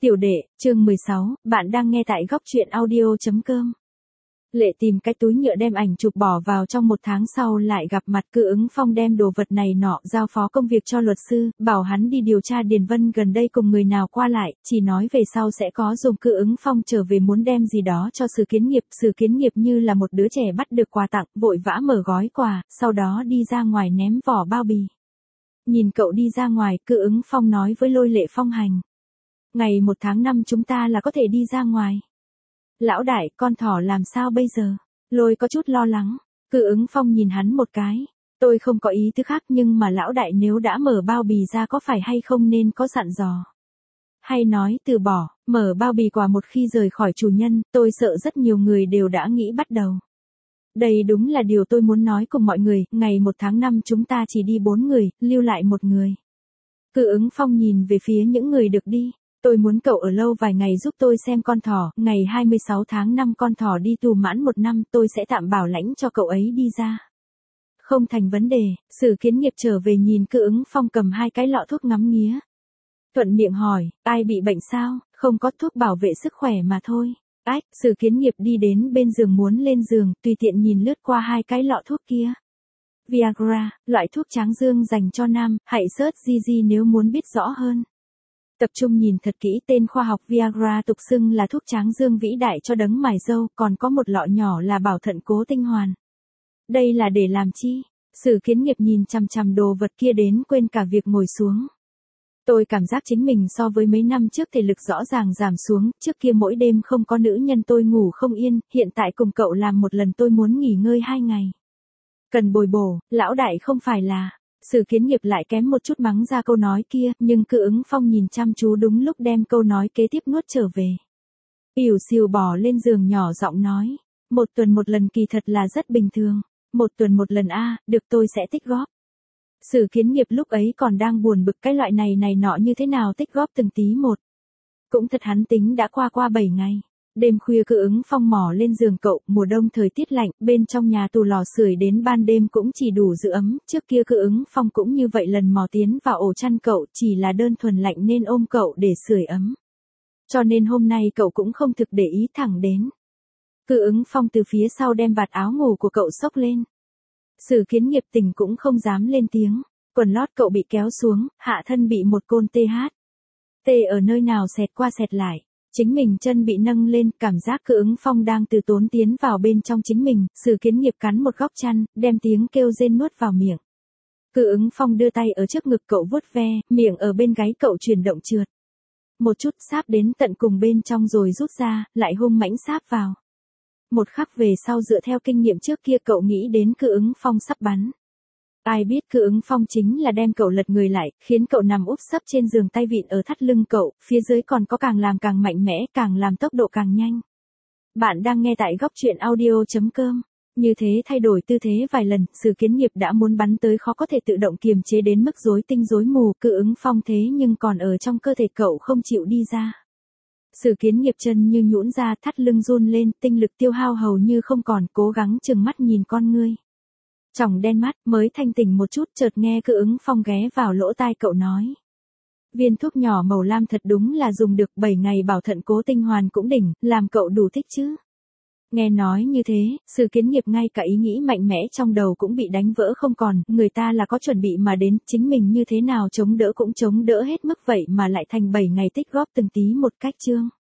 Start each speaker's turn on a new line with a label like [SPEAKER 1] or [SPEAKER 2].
[SPEAKER 1] Tiểu đệ, chương 16, bạn đang nghe tại góc truyện audio.com. Lệ tìm cái túi nhựa đem ảnh chụp bỏ vào trong 1 tháng sau lại gặp mặt Cự Ứng Phong đem đồ vật này nọ giao phó công việc cho luật sư, bảo hắn đi điều tra Điền Vân gần đây cùng người nào qua lại, chỉ nói về sau sẽ có dùng. Cự Ứng Phong trở về muốn đem gì đó cho Sử Kiến Nghiệp như là một đứa trẻ bắt được quà tặng, vội vã mở gói quà, sau đó đi ra ngoài ném vỏ bao bì. Nhìn cậu đi ra ngoài, Cự Ứng Phong nói với Lôi Lệ Phong Hành. Ngày 1 tháng 5 chúng ta là có thể đi ra ngoài. Lão đại, con thỏ làm sao bây giờ? Lôi có chút lo lắng. Cự Ứng Phong nhìn hắn một cái. Tôi không có ý thứ khác nhưng mà lão đại nếu đã mở bao bì ra có phải hay không nên có dặn dò. Hay nói từ bỏ, mở bao bì quà một khi rời khỏi chủ nhân, tôi sợ rất nhiều người đều đã nghĩ bắt đầu. Đây đúng là điều tôi muốn nói cùng mọi người, ngày 1 tháng 5 chúng ta chỉ đi 4 người, lưu lại 1 người. Cự Ứng Phong nhìn về phía những người được đi. Tôi muốn cậu ở lâu vài ngày giúp tôi xem con thỏ, ngày 26 tháng 5 con thỏ đi tù mãn 1 năm tôi sẽ tạm bảo lãnh cho cậu ấy đi ra. Không thành vấn đề. Sử Kiến Nghiệp trở về nhìn Cự Ứng Phong cầm 2 cái lọ thuốc ngắm nghía. Thuận miệng hỏi, ai bị bệnh sao, không có thuốc bảo vệ sức khỏe mà thôi. Ách, Sử Kiến Nghiệp đi đến bên giường muốn lên giường, tùy tiện nhìn lướt qua 2 cái lọ thuốc kia. Viagra, loại thuốc tráng dương dành cho nam, hãy search GG nếu muốn biết rõ hơn. Tập trung nhìn thật kỹ, tên khoa học Viagra tục xưng là thuốc tráng dương vĩ đại cho đấng mài râu, còn có một lọ nhỏ là bảo thận cố tinh hoàn. Đây là để làm chi? Sử Kiến Nghiệp nhìn chằm chằm đồ vật kia đến quên cả việc ngồi xuống. Tôi cảm giác chính mình so với mấy năm trước thể lực rõ ràng giảm xuống, trước kia mỗi đêm không có nữ nhân tôi ngủ không yên, hiện tại cùng cậu làm một lần tôi muốn nghỉ ngơi 2 ngày. Cần bồi bổ, lão đại không phải là... Sử Kiến Nghiệp lại kém một chút mắng ra câu nói kia, nhưng Cự Ứng Phong nhìn chăm chú đúng lúc đem câu nói kế tiếp nuốt trở về. Ỉu xìu bò lên giường nhỏ giọng nói, 1 tuần 1 lần kỳ thật là rất bình thường, 1 tuần 1 lần được tôi sẽ tích góp. Sử Kiến Nghiệp lúc ấy còn đang buồn bực cái loại này nọ như thế nào tích góp từng tí một. Cũng thật hắn tính đã qua 7 ngày. Đêm khuya Cự Ứng Phong mò lên giường cậu, mùa đông thời tiết lạnh, bên trong nhà tù lò sưởi đến ban đêm cũng chỉ đủ giữ ấm, trước kia Cự Ứng Phong cũng như vậy lần mò tiến vào ổ chăn cậu, chỉ là đơn thuần lạnh nên ôm cậu để sưởi ấm. Cho nên hôm nay cậu cũng không thực để ý thẳng đến. Cự Ứng Phong từ phía sau đem vạt áo ngủ của cậu xốc lên. Sử Kiến Nghiệp tỉnh cũng không dám lên tiếng, quần lót cậu bị kéo xuống, hạ thân bị một côn tê ở nơi nào xẹt qua xẹt lại. Chính mình chân bị nâng lên, cảm giác Cự Ứng Phong đang từ tốn tiến vào bên trong chính mình, Sử Kiến Nghiệp cắn một góc chăn, đem tiếng kêu rên nuốt vào miệng. Cự Ứng Phong đưa tay ở trước ngực cậu vuốt ve, miệng ở bên gáy cậu chuyển động trượt. Một chút sáp đến tận cùng bên trong rồi rút ra, lại hung mãnh sáp vào. Một khắc về sau dựa theo kinh nghiệm trước kia cậu nghĩ đến Cự Ứng Phong sắp bắn. Ai biết Cự Ứng Phong chính là đem cậu lật người lại, khiến cậu nằm úp sấp trên giường tay vịn ở thắt lưng cậu, phía dưới còn có càng làm càng mạnh mẽ, càng làm tốc độ càng nhanh. Bạn đang nghe tại góc truyện audio.com. Như thế thay đổi tư thế vài lần, Sử Kiến Nghiệp đã muốn bắn tới khó có thể tự động kiềm chế đến mức rối tinh rối mù, Cự Ứng Phong thế nhưng còn ở trong cơ thể cậu không chịu đi ra. Sử Kiến Nghiệp chân như nhũn ra, thắt lưng run lên, tinh lực tiêu hao hầu như không còn, cố gắng chừng mắt nhìn con ngươi. Tròng đen mắt, mới thanh tỉnh một chút, chợt nghe Cự Ứng Phong ghé vào lỗ tai cậu nói. Viên thuốc nhỏ màu lam thật đúng là dùng được 7 ngày bảo thận cố tinh hoàn cũng đỉnh, làm cậu đủ thích chứ. Nghe nói như thế, Sử Kiến Nghiệp ngay cả ý nghĩ mạnh mẽ trong đầu cũng bị đánh vỡ không còn, người ta là có chuẩn bị mà đến, chính mình như thế nào chống đỡ cũng chống đỡ hết mức vậy mà lại thành 7 ngày tích góp từng tí một cách chương.